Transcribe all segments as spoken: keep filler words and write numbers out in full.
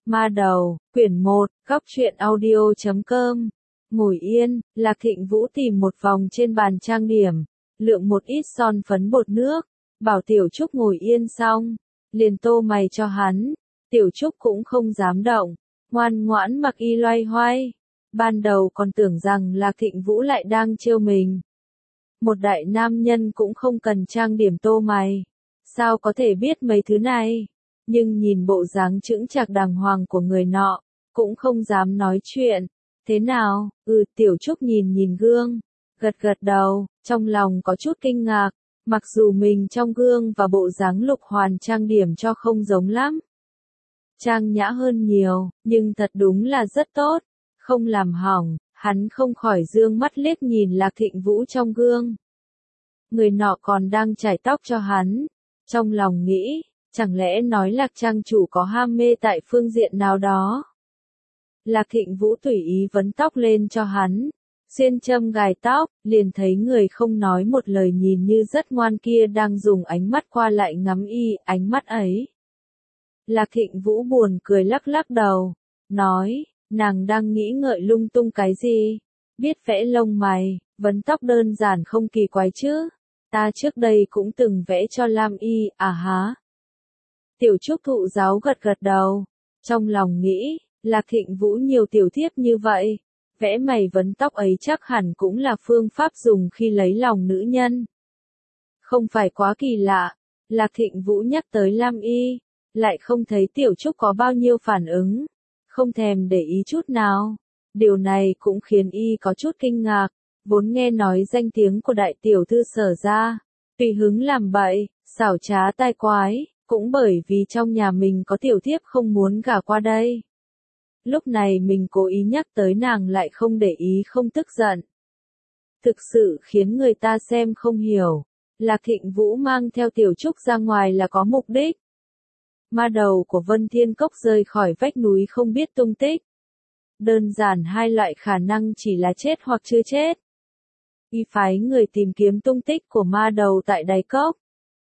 Ma đầu, quyển một, góc truyện audio chấm com. Ngồi yên, Lạc Thịnh Vũ tìm một vòng trên bàn trang điểm, lượng một ít son phấn bột nước, bảo Tiểu Trúc ngồi yên xong, liền tô mày cho hắn. Tiểu Trúc cũng không dám động, ngoan ngoãn mặc y loay hoay. Ban đầu còn tưởng rằng Lạc Thịnh Vũ lại đang trêu mình. Một đại nam nhân cũng không cần trang điểm tô mày, sao có thể biết mấy thứ này? Nhưng nhìn bộ dáng chững chạc đàng hoàng của người nọ, cũng không dám nói chuyện. Thế nào? Ừ, Tiểu Trúc nhìn nhìn gương, gật gật đầu, trong lòng có chút kinh ngạc, mặc dù mình trong gương và bộ dáng Lục Hoàn trang điểm cho không giống lắm. Trang nhã hơn nhiều, nhưng thật đúng là rất tốt, không làm hỏng, hắn không khỏi dương mắt liếc nhìn Lạc Thịnh Vũ trong gương. Người nọ còn đang chải tóc cho hắn, trong lòng nghĩ, chẳng lẽ nói Lạc trang chủ có ham mê tại phương diện nào đó. Lạc Thịnh Vũ tùy ý vấn tóc lên cho hắn, xuyên châm gài tóc, liền thấy người không nói một lời nhìn như rất ngoan kia đang dùng ánh mắt qua lại ngắm y, ánh mắt ấy. Lạc Thịnh Vũ buồn cười lắc lắc đầu, nói, nàng đang nghĩ ngợi lung tung cái gì, biết vẽ lông mày, vấn tóc đơn giản không kỳ quái chứ, ta trước đây cũng từng vẽ cho Lam Y, à há. Tiểu Trúc thụ giáo gật gật đầu, trong lòng nghĩ, Lạc Thịnh Vũ nhiều tiểu thiếp như vậy, vẽ mày vấn tóc ấy chắc hẳn cũng là phương pháp dùng khi lấy lòng nữ nhân. Không phải quá kỳ lạ, Lạc Thịnh Vũ nhắc tới Lam Y, lại không thấy Tiểu Trúc có bao nhiêu phản ứng, không thèm để ý chút nào. Điều này cũng khiến y có chút kinh ngạc, vốn nghe nói danh tiếng của đại tiểu thư Sở gia, tùy hứng làm bậy, xảo trá tai quái, cũng bởi vì trong nhà mình có tiểu thiếp không muốn gả qua đây. Lúc này mình cố ý nhắc tới nàng lại không để ý không tức giận. Thực sự khiến người ta xem không hiểu, Lạc Thịnh Vũ mang theo Tiểu Trúc ra ngoài là có mục đích. Ma đầu của Vân Thiên Cốc rơi khỏi vách núi không biết tung tích. Đơn giản hai loại khả năng chỉ là chết hoặc chưa chết. Y phái người tìm kiếm tung tích của ma đầu tại đáy cốc.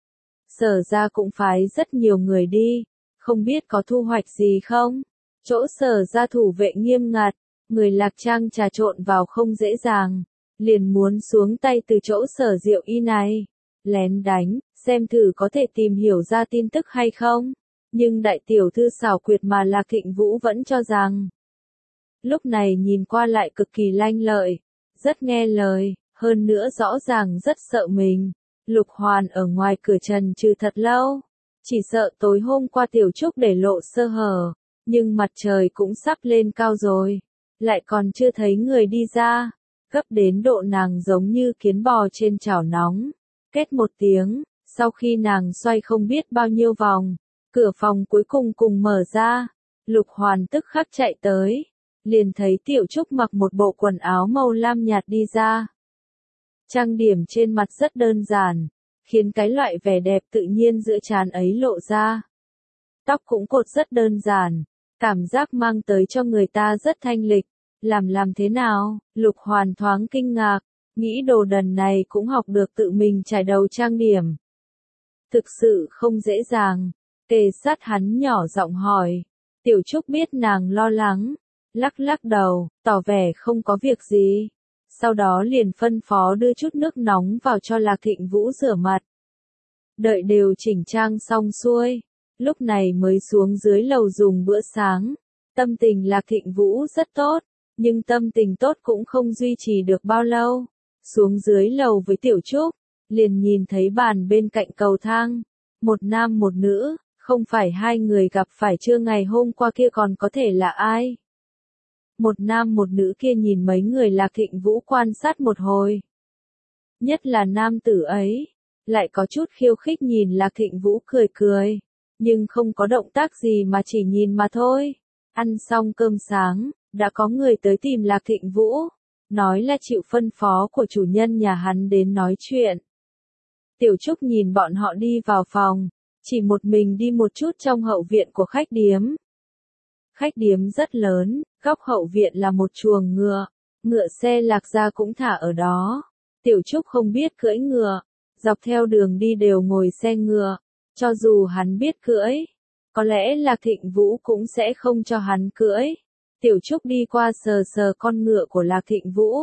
Sở ra cũng phái rất nhiều người đi, không biết có thu hoạch gì không. Chỗ Sở ra thủ vệ nghiêm ngặt, người Lạc Trang trà trộn vào không dễ dàng, liền muốn xuống tay từ chỗ Sở Diệu Y này, lén đánh, xem thử có thể tìm hiểu ra tin tức hay không. Nhưng đại tiểu thư xảo quyệt mà Lạc Thịnh Vũ vẫn cho rằng, lúc này nhìn qua lại cực kỳ lanh lợi, rất nghe lời, hơn nữa rõ ràng rất sợ mình. Lục Hoàn ở ngoài cửa trần trừ thật lâu, chỉ sợ tối hôm qua Tiểu Trúc để lộ sơ hở, nhưng mặt trời cũng sắp lên cao rồi, lại còn chưa thấy người đi ra, gấp đến độ nàng giống như kiến bò trên chảo nóng. Kết một tiếng, sau khi nàng xoay không biết bao nhiêu vòng, cửa phòng cuối cùng cùng mở ra, Lục Hoàn tức khắc chạy tới, liền thấy Tiểu Trúc mặc một bộ quần áo màu lam nhạt đi ra. Trang điểm trên mặt rất đơn giản, khiến cái loại vẻ đẹp tự nhiên giữa trán ấy lộ ra. Tóc cũng cột rất đơn giản, cảm giác mang tới cho người ta rất thanh lịch. Làm làm thế nào? Lục Hoàn thoáng kinh ngạc, nghĩ đồ đần này cũng học được tự mình trải đầu trang điểm. Thực sự không dễ dàng. Kề sát hắn nhỏ giọng hỏi. Tiểu Trúc biết nàng lo lắng, lắc lắc đầu, tỏ vẻ không có việc gì. Sau đó liền phân phó đưa chút nước nóng vào cho Lạc Thịnh Vũ rửa mặt. Đợi đều chỉnh trang xong xuôi, lúc này mới xuống dưới lầu dùng bữa sáng. Tâm tình Lạc Thịnh Vũ rất tốt, nhưng tâm tình tốt cũng không duy trì được bao lâu. Xuống dưới lầu với Tiểu Trúc, liền nhìn thấy bàn bên cạnh cầu thang, một nam một nữ, không phải hai người gặp phải trưa ngày hôm qua kia còn có thể là ai. Một nam một nữ kia nhìn mấy người Lạc Thịnh Vũ quan sát một hồi. Nhất là nam tử ấy, lại có chút khiêu khích nhìn Lạc Thịnh Vũ cười cười, nhưng không có động tác gì mà chỉ nhìn mà thôi. Ăn xong cơm sáng, đã có người tới tìm Lạc Thịnh Vũ, nói là chịu phân phó của chủ nhân nhà hắn đến nói chuyện. Tiểu Trúc nhìn bọn họ đi vào phòng, chỉ một mình đi một chút trong hậu viện của khách điếm. Khách điếm rất lớn, góc hậu viện là một chuồng ngựa, ngựa xe Lạc gia cũng thả ở đó. Tiểu Trúc không biết cưỡi ngựa, dọc theo đường đi đều ngồi xe ngựa, cho dù hắn biết cưỡi, có lẽ Lạc Thịnh Vũ cũng sẽ không cho hắn cưỡi. Tiểu Trúc đi qua sờ sờ con ngựa của Lạc Thịnh Vũ.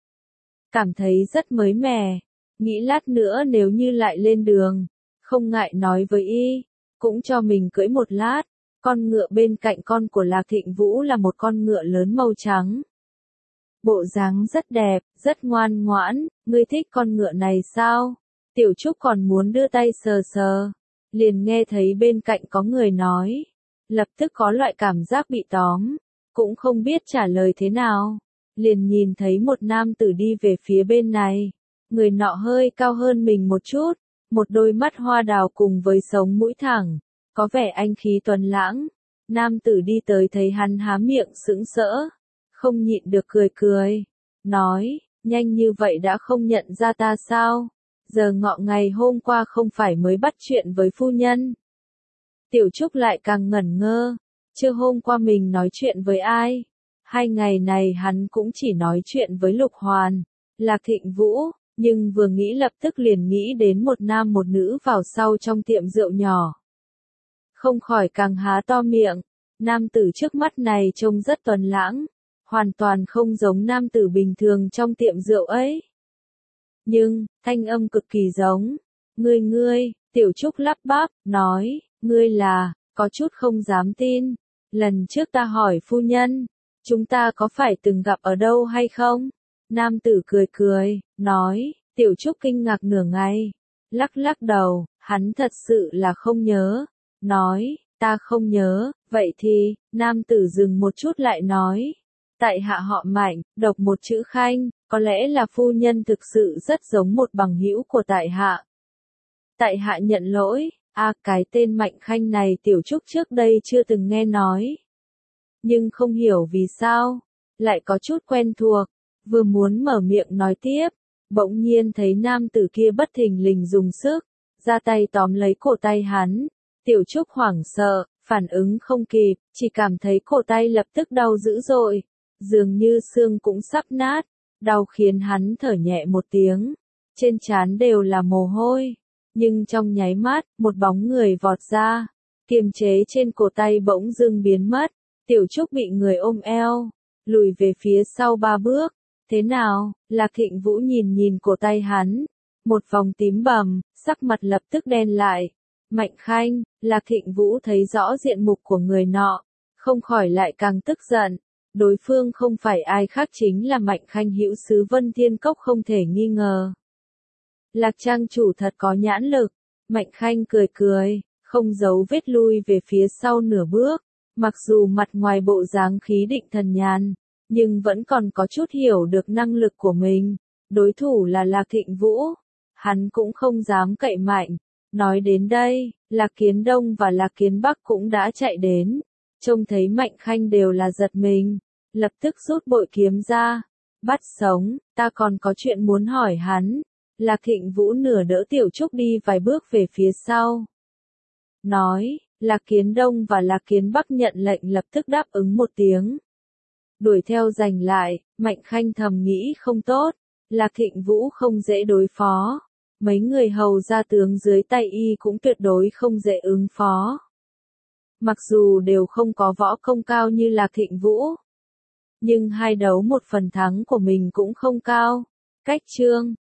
Cảm thấy rất mới mẻ, nghĩ lát nữa nếu như lại lên đường, không ngại nói với y, cũng cho mình cưỡi một lát. Con ngựa bên cạnh con của Lạc Thịnh Vũ là một con ngựa lớn màu trắng. Bộ dáng rất đẹp, rất ngoan ngoãn, ngươi thích con ngựa này sao? Tiểu Trúc còn muốn đưa tay sờ sờ, liền nghe thấy bên cạnh có người nói, lập tức có loại cảm giác bị tóm, cũng không biết trả lời thế nào. Liền nhìn thấy một nam tử đi về phía bên này, người nọ hơi cao hơn mình một chút, một đôi mắt hoa đào cùng với sống mũi thẳng, có vẻ anh khí tuấn lãng. Nam tử đi tới thấy hắn há miệng sững sỡ, không nhịn được cười cười, nói, nhanh như vậy đã không nhận ra ta sao? Giờ ngọ ngày hôm qua không phải mới bắt chuyện với phu nhân. Tiểu Trúc lại càng ngẩn ngơ, chưa hôm qua mình nói chuyện với ai? Hai ngày này hắn cũng chỉ nói chuyện với Lục Hoàn, Lạc Thịnh Vũ, nhưng vừa nghĩ lập tức liền nghĩ đến một nam một nữ vào sau trong tiệm rượu nhỏ. Không khỏi càng há to miệng, nam tử trước mắt này trông rất tuấn lãng, hoàn toàn không giống nam tử bình thường trong tiệm rượu ấy. Nhưng, thanh âm cực kỳ giống. Ngươi ngươi, Tiểu Trúc lắp bắp, nói, ngươi là, có chút không dám tin. Lần trước ta hỏi phu nhân, chúng ta có phải từng gặp ở đâu hay không? Nam tử cười cười, nói, Tiểu Trúc kinh ngạc nửa ngày, lắc lắc đầu, hắn thật sự là không nhớ. Nói, ta không nhớ, vậy thì, nam tử dừng một chút lại nói, tại hạ họ Mạnh, đọc một chữ Khanh, có lẽ là phu nhân thực sự rất giống một bằng hữu của tại hạ. Tại hạ nhận lỗi, a à, cái tên Mạnh Khanh này Tiểu Trúc trước đây chưa từng nghe nói. Nhưng không hiểu vì sao, lại có chút quen thuộc, vừa muốn mở miệng nói tiếp, bỗng nhiên thấy nam tử kia bất thình lình dùng sức, ra tay tóm lấy cổ tay hắn. Tiểu Trúc hoảng sợ, phản ứng không kịp, chỉ cảm thấy cổ tay lập tức đau dữ dội, dường như xương cũng sắp nát, đau khiến hắn thở nhẹ một tiếng, trên trán đều là mồ hôi, nhưng trong nháy mắt, một bóng người vọt ra, kiềm chế trên cổ tay bỗng dưng biến mất, Tiểu Trúc bị người ôm eo, lùi về phía sau ba bước, thế nào, Lạc Thịnh Vũ nhìn nhìn cổ tay hắn, một vòng tím bầm, sắc mặt lập tức đen lại. Mạnh Khanh, Lạc Thịnh Vũ thấy rõ diện mục của người nọ, không khỏi lại càng tức giận. Đối phương không phải ai khác chính là Mạnh Khanh hữu sứ Vân Thiên Cốc không thể nghi ngờ. Lạc trang chủ thật có nhãn lực. Mạnh Khanh cười cười, không giấu vết lui về phía sau nửa bước. Mặc dù mặt ngoài bộ dáng khí định thần nhàn, nhưng vẫn còn có chút hiểu được năng lực của mình. Đối thủ là Lạc Thịnh Vũ. Hắn cũng không dám cậy mạnh. Nói đến đây, Lạc Kiến Đông và Lạc Kiến Bắc cũng đã chạy đến. Trông thấy Mạnh Khanh đều là giật mình. Lập tức rút bội kiếm ra. Bắt sống, ta còn có chuyện muốn hỏi hắn. Lạc Thịnh Vũ nửa đỡ Tiểu Trúc đi vài bước về phía sau. Nói, Lạc Kiến Đông và Lạc Kiến Bắc nhận lệnh lập tức đáp ứng một tiếng. Đuổi theo giành lại, Mạnh Khanh thầm nghĩ không tốt. Lạc Thịnh Vũ không dễ đối phó. Mấy người hầu gia tướng dưới tay y cũng tuyệt đối không dễ ứng phó. Mặc dù đều không có võ công cao như Lạc Thịnh Vũ, nhưng hai đấu một phần thắng của mình cũng không cao. Cách chương